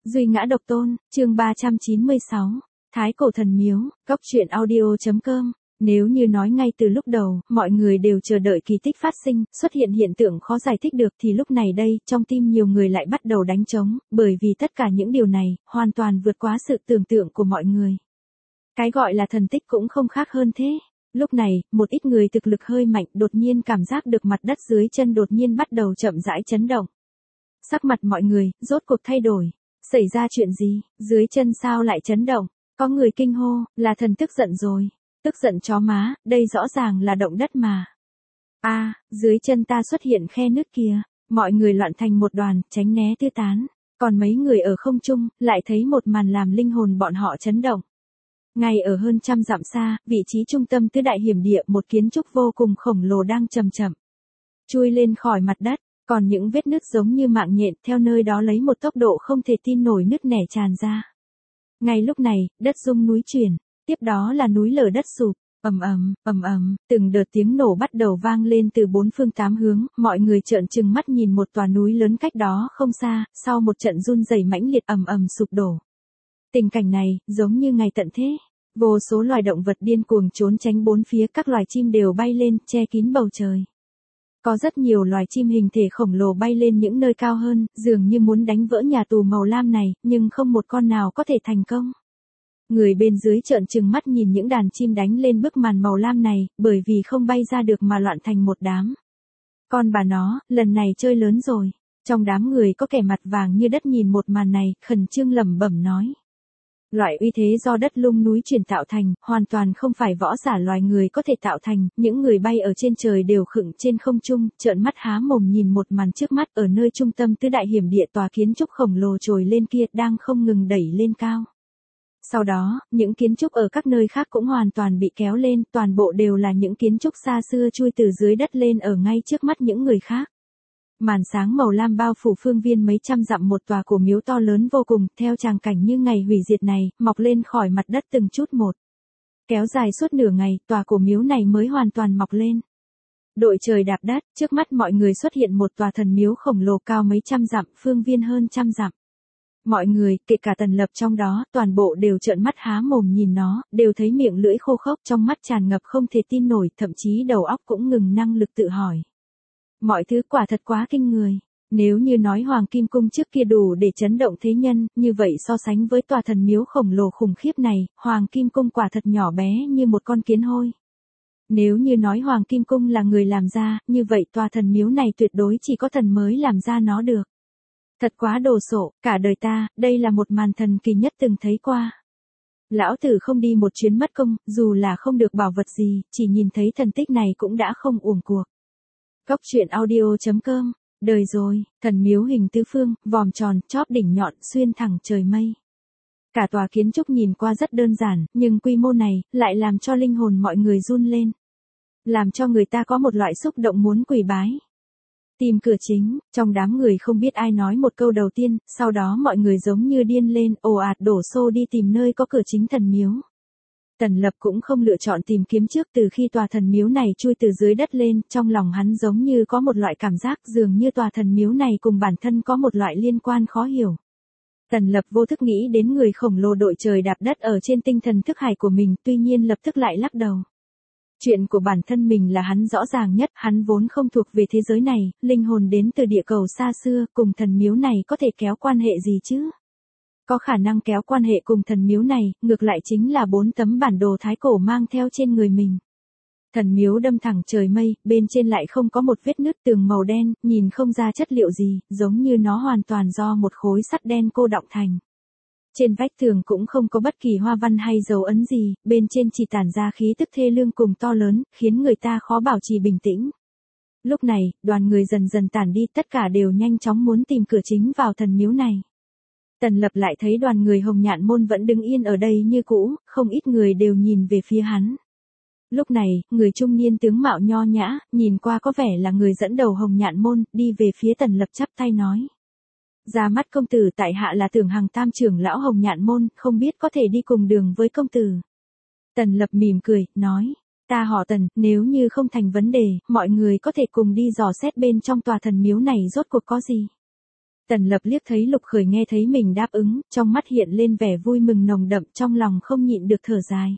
Duy ngã độc tôn, chương 396, Thái cổ thần miếu, góc truyện audio.com. Nếu như nói ngay từ lúc đầu, mọi người đều chờ đợi kỳ tích phát sinh, xuất hiện hiện tượng khó giải thích được thì lúc này đây, trong tim nhiều người lại bắt đầu đánh trống, bởi vì tất cả những điều này, hoàn toàn vượt quá sự tưởng tượng của mọi người. Cái gọi là thần tích cũng không khác hơn thế. Lúc này, một ít người thực lực hơi mạnh đột nhiên cảm giác được mặt đất dưới chân đột nhiên bắt đầu chậm rãi chấn động. Sắc mặt mọi người, rốt cuộc thay đổi. Xảy ra chuyện gì, dưới chân sao lại chấn động? Có người kinh hô, là thần tức giận rồi. Tức giận chó má, đây rõ ràng là động đất mà. Dưới chân ta xuất hiện khe nước kìa. Mọi người loạn thành một đoàn, tránh né tứ tán. Còn mấy người ở không trung, lại thấy một màn làm linh hồn bọn họ chấn động. Ngay ở hơn trăm dặm xa, vị trí trung tâm tứ đại hiểm địa, một kiến trúc vô cùng khổng lồ đang chậm chậm chui lên khỏi mặt đất. Còn những vết nứt giống như mạng nhện theo nơi đó lấy một tốc độ không thể tin nổi nứt nẻ tràn ra. Ngay lúc này, đất rung núi chuyển, tiếp đó là núi lở đất sụp, ầm ầm, từng đợt tiếng nổ bắt đầu vang lên từ bốn phương tám hướng, mọi người trợn trừng mắt nhìn một tòa núi lớn cách đó không xa, sau một trận run rẩy mãnh liệt ầm sụp đổ. Tình cảnh này, giống như ngày tận thế. Vô số loài động vật điên cuồng trốn tránh bốn phía, các loài chim đều bay lên, che kín bầu trời. Có rất nhiều loài chim hình thể khổng lồ bay lên những nơi cao hơn, dường như muốn đánh vỡ nhà tù màu lam này, nhưng không một con nào có thể thành công. Người bên dưới trợn trừng mắt nhìn những đàn chim đánh lên bức màn màu lam này, bởi vì không bay ra được mà loạn thành một đám. Con bà nó, lần này chơi lớn rồi. Trong đám người có kẻ mặt vàng như đất nhìn một màn này, khẩn trương lẩm bẩm nói. Loại uy thế do đất lung núi chuyển tạo thành, hoàn toàn không phải võ giả loài người có thể tạo thành, những người bay ở trên trời đều khựng trên không trung, trợn mắt há mồm nhìn một màn trước mắt. Ở nơi trung tâm tứ đại hiểm địa, tòa kiến trúc khổng lồ trồi lên kia đang không ngừng đẩy lên cao. Sau đó, những kiến trúc ở các nơi khác cũng hoàn toàn bị kéo lên, toàn bộ đều là những kiến trúc xa xưa chui từ dưới đất lên ở ngay trước mắt những người khác. Màn sáng màu lam bao phủ phương viên mấy trăm dặm, một tòa cổ miếu to lớn vô cùng, theo tràng cảnh như ngày hủy diệt này, mọc lên khỏi mặt đất từng chút một. Kéo dài suốt nửa ngày, tòa cổ miếu này mới hoàn toàn mọc lên. Đội trời đạp đất, trước mắt mọi người xuất hiện một tòa thần miếu khổng lồ cao mấy trăm dặm, phương viên hơn trăm dặm. Mọi người, kể cả Tần Lập trong đó, toàn bộ đều trợn mắt há mồm nhìn nó, đều thấy miệng lưỡi khô khốc, trong mắt tràn ngập không thể tin nổi, thậm chí đầu óc cũng ngừng năng lực tự hỏi. Mọi thứ quả thật quá kinh người. Nếu như nói Hoàng Kim Cung trước kia đủ để chấn động thế nhân, như vậy so sánh với tòa thần miếu khổng lồ khủng khiếp này, Hoàng Kim Cung quả thật nhỏ bé như một con kiến hôi. Nếu như nói Hoàng Kim Cung là người làm ra, như vậy tòa thần miếu này tuyệt đối chỉ có thần mới làm ra nó được. Thật quá đồ sộ, cả đời ta, đây là một màn thần kỳ nhất từng thấy qua. Lão tử không đi một chuyến mất công, dù là không được bảo vật gì, chỉ nhìn thấy thần tích này cũng đã không uổng cuộc. Góc truyện audio.com. Đời rồi, thần miếu hình tứ phương, vòm tròn, chóp đỉnh nhọn, xuyên thẳng trời mây. Cả tòa kiến trúc nhìn qua rất đơn giản, nhưng quy mô này, lại làm cho linh hồn mọi người run lên. Làm cho người ta có một loại xúc động muốn quỳ bái. Tìm cửa chính, trong đám người không biết ai nói một câu đầu tiên, sau đó mọi người giống như điên lên, ồ ạt đổ xô đi tìm nơi có cửa chính thần miếu. Tần Lập cũng không lựa chọn tìm kiếm trước, từ khi tòa thần miếu này chui từ dưới đất lên, trong lòng hắn giống như có một loại cảm giác dường như tòa thần miếu này cùng bản thân có một loại liên quan khó hiểu. Tần Lập vô thức nghĩ đến người khổng lồ đội trời đạp đất ở trên tinh thần thức hải của mình, tuy nhiên lập tức lại lắc đầu. Chuyện của bản thân mình là hắn rõ ràng nhất, hắn vốn không thuộc về thế giới này, linh hồn đến từ địa cầu xa xưa, cùng thần miếu này có thể kéo quan hệ gì chứ? Có khả năng kéo quan hệ cùng thần miếu này, ngược lại chính là 4 tấm bản đồ thái cổ mang theo trên người mình. Thần miếu đâm thẳng trời mây, bên trên lại không có một vết nứt, tường màu đen, nhìn không ra chất liệu gì, giống như nó hoàn toàn do một khối sắt đen cô đọng thành. Trên vách tường cũng không có bất kỳ hoa văn hay dấu ấn gì, bên trên chỉ tản ra khí tức thê lương cùng to lớn, khiến người ta khó bảo trì bình tĩnh. Lúc này, đoàn người dần dần tản đi, tất cả đều nhanh chóng muốn tìm cửa chính vào thần miếu này. Tần Lập lại thấy đoàn người Hồng Nhạn Môn vẫn đứng yên ở đây như cũ, không ít người đều nhìn về phía hắn. Lúc này, người trung niên tướng mạo nho nhã, nhìn qua có vẻ là người dẫn đầu Hồng Nhạn Môn, đi về phía Tần Lập chắp tay nói. Ra mắt công tử, tại hạ là Tưởng Hằng Tam trưởng lão Hồng Nhạn Môn, không biết có thể đi cùng đường với công tử. Tần Lập mỉm cười, nói. Ta họ Tần, nếu như không thành vấn đề, mọi người có thể cùng đi dò xét bên trong tòa thần miếu này rốt cuộc có gì. Tần Lập liếc thấy Lục Khởi nghe thấy mình đáp ứng, trong mắt hiện lên vẻ vui mừng nồng đậm, trong lòng không nhịn được thở dài.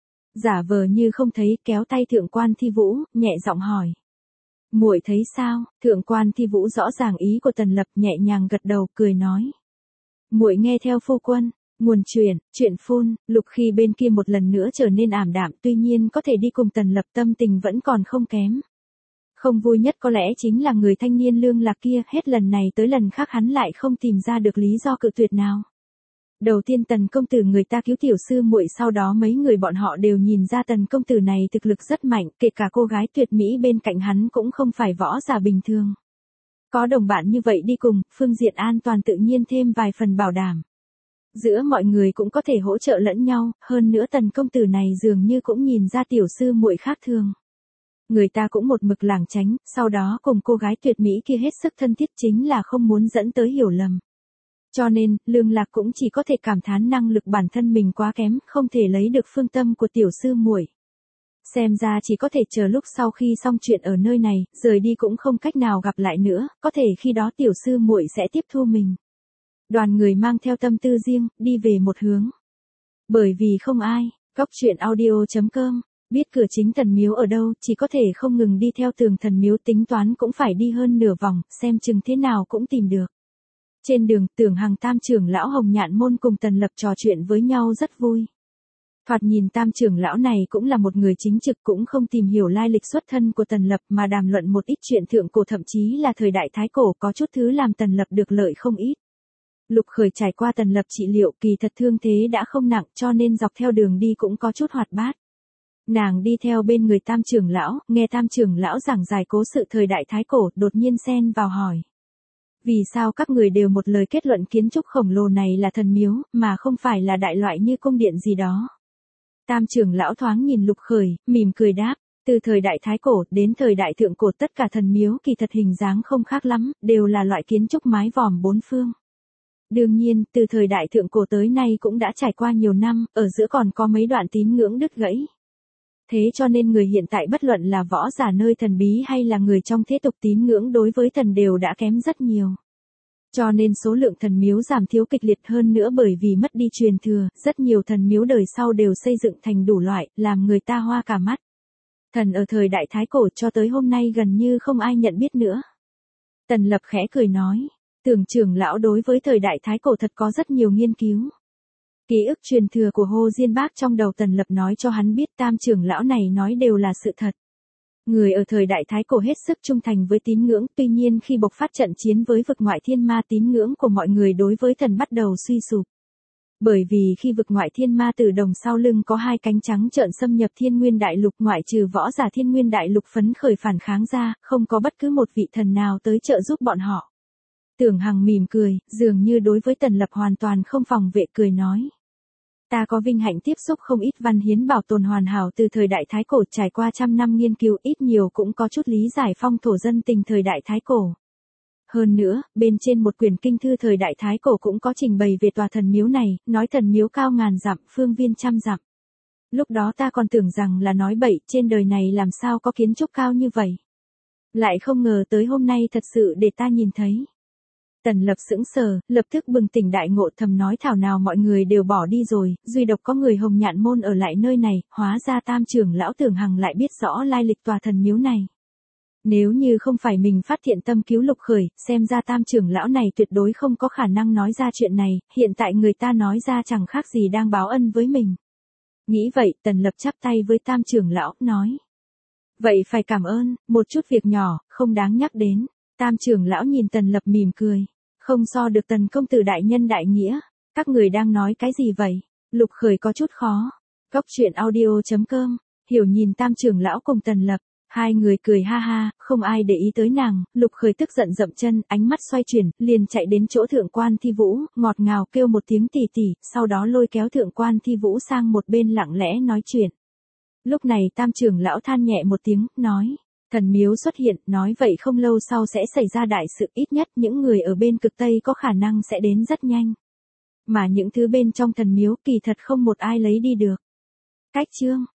Giả vờ như không thấy, kéo tay Thượng quan Thi Vũ, nhẹ giọng hỏi. Muội thấy sao? Thượng quan Thi Vũ rõ ràng ý của Tần Lập, nhẹ nhàng gật đầu, cười nói. Muội nghe theo phu quân. Nguồn chuyện phun, Lục Khi bên kia một lần nữa trở nên ảm đạm, tuy nhiên có thể đi cùng Tần Lập tâm tình vẫn còn không kém. Không vui nhất có lẽ chính là người thanh niên lương lạc kia, hết lần này tới lần khác hắn lại không tìm ra được lý do cự tuyệt nào. Đầu tiên Tần công tử người ta cứu tiểu sư muội, sau đó mấy người bọn họ đều nhìn ra Tần công tử này thực lực rất mạnh, kể cả cô gái tuyệt mỹ bên cạnh hắn cũng không phải võ giả bình thường. Có đồng bạn như vậy đi cùng, phương diện an toàn tự nhiên thêm vài phần bảo đảm. Giữa mọi người cũng có thể hỗ trợ lẫn nhau, hơn nữa Tần công tử này dường như cũng nhìn ra tiểu sư muội khác thường. Người ta cũng một mực lảng tránh, sau đó cùng cô gái tuyệt mỹ kia hết sức thân thiết, chính là không muốn dẫn tới hiểu lầm. Cho nên, Lương Lạc cũng chỉ có thể cảm thán năng lực bản thân mình quá kém, không thể lấy được phương tâm của tiểu sư muội. Xem ra chỉ có thể chờ lúc sau khi xong chuyện ở nơi này, rời đi cũng không cách nào gặp lại nữa, có thể khi đó tiểu sư muội sẽ tiếp thu mình. Đoàn người mang theo tâm tư riêng, đi về một hướng. Bởi vì không ai, goctruyện.audio.com, biết cửa chính thần miếu ở đâu, chỉ có thể không ngừng đi theo tường thần miếu, tính toán cũng phải đi hơn nửa vòng, xem chừng thế nào cũng tìm được. Trên đường, Tưởng Hằng Tam trưởng lão Hồng Nhạn Môn cùng Tần Lập trò chuyện với nhau rất vui. Thoạt nhìn Tam trưởng lão này cũng là một người chính trực, cũng không tìm hiểu lai lịch xuất thân của Tần Lập mà đàm luận một ít chuyện thượng cổ, thậm chí là thời đại Thái Cổ, có chút thứ làm Tần Lập được lợi không ít. Lục Khởi trải qua Tần Lập trị liệu, kỳ thật thương thế đã không nặng, cho nên dọc theo đường đi cũng có chút hoạt bát. Nàng đi theo bên người Tam trưởng lão, nghe Tam trưởng lão giảng giải cố sự thời đại Thái Cổ, đột nhiên xen vào hỏi. Vì sao các người đều một lời kết luận kiến trúc khổng lồ này là thần miếu, mà không phải là đại loại như cung điện gì đó? Tam trưởng lão thoáng nhìn Lục Khởi, mỉm cười đáp. Từ thời đại Thái Cổ đến thời đại Thượng Cổ, tất cả thần miếu kỳ thật hình dáng không khác lắm, đều là loại kiến trúc mái vòm bốn phương. Đương nhiên, từ thời đại Thượng Cổ tới nay cũng đã trải qua nhiều năm, ở giữa còn có mấy đoạn tín ngưỡng đứt gãy. Thế cho nên người hiện tại bất luận là võ giả nơi thần bí hay là người trong thế tục, tín ngưỡng đối với thần đều đã kém rất nhiều. Cho nên số lượng thần miếu giảm thiếu kịch liệt, hơn nữa bởi vì mất đi truyền thừa, rất nhiều thần miếu đời sau đều xây dựng thành đủ loại, làm người ta hoa cả mắt. Thần ở thời đại Thái Cổ cho tới hôm nay gần như không ai nhận biết nữa. Tần Lập khẽ cười nói, Tưởng trưởng lão đối với thời đại Thái Cổ thật có rất nhiều nghiên cứu. Ký ức truyền thừa của Hồ Diên Bác trong đầu Tần Lập nói cho hắn biết Tam trưởng lão này nói đều là sự thật. Người ở thời đại Thái Cổ hết sức trung thành với tín ngưỡng, tuy nhiên khi bộc phát trận chiến với vực ngoại thiên ma, tín ngưỡng của mọi người đối với thần bắt đầu suy sụp. Bởi vì khi vực ngoại thiên ma Tử Đồng sau lưng có hai cánh trắng trợn xâm nhập Thiên Nguyên Đại Lục, ngoại trừ võ giả Thiên Nguyên Đại Lục phấn khởi phản kháng ra, không có bất cứ một vị thần nào tới trợ giúp bọn họ. Tưởng Hằng mỉm cười, dường như đối với Tần Lập hoàn toàn không phòng vệ, cười nói. Ta có vinh hạnh tiếp xúc không ít văn hiến bảo tồn hoàn hảo từ thời đại Thái Cổ, trải qua trăm năm nghiên cứu, ít nhiều cũng có chút lý giải phong thổ dân tình thời đại Thái Cổ. Hơn nữa, bên trên một quyển kinh thư thời đại Thái Cổ cũng có trình bày về tòa thần miếu này, nói thần miếu cao ngàn dặm, phương viên trăm dặm. Lúc đó ta còn tưởng rằng là nói bậy, trên đời này làm sao có kiến trúc cao như vậy. Lại không ngờ tới hôm nay thật sự để ta nhìn thấy. Tần Lập sững sờ, lập tức bừng tỉnh đại ngộ, thầm nói thảo nào mọi người đều bỏ đi rồi, duy độc có người Hồng Nhạn Môn ở lại nơi này, hóa ra Tam trưởng lão Tưởng Hằng lại biết rõ lai lịch tòa thần miếu này. Nếu như không phải mình phát hiện tâm cứu Lục Khởi, xem ra Tam trưởng lão này tuyệt đối không có khả năng nói ra chuyện này, hiện tại người ta nói ra chẳng khác gì đang báo ân với mình. Nghĩ vậy, Tần Lập chắp tay với Tam trưởng lão, nói. Vậy phải cảm ơn, một chút việc nhỏ, không đáng nhắc đến. Tam trưởng lão nhìn Tần Lập mỉm cười. Không so được Tần công tử đại nhân đại nghĩa. Các người đang nói cái gì vậy? Lục Khởi có chút khó. Goctruyện.audio.com, hiểu nhìn Tam trưởng lão cùng Tần Lập. Hai người cười ha ha, không ai để ý tới nàng. Lục Khởi tức giận dậm chân, ánh mắt xoay chuyển, liền chạy đến chỗ Thượng quan Thi Vũ, ngọt ngào kêu một tiếng tỉ tỉ, sau đó lôi kéo Thượng quan Thi Vũ sang một bên lặng lẽ nói chuyện. Lúc này Tam trưởng lão than nhẹ một tiếng, nói. Thần miếu xuất hiện, nói vậy không lâu sau sẽ xảy ra đại sự, ít nhất những người ở bên cực Tây có khả năng sẽ đến rất nhanh. Mà những thứ bên trong thần miếu kỳ thật không một ai lấy đi được. Cách chương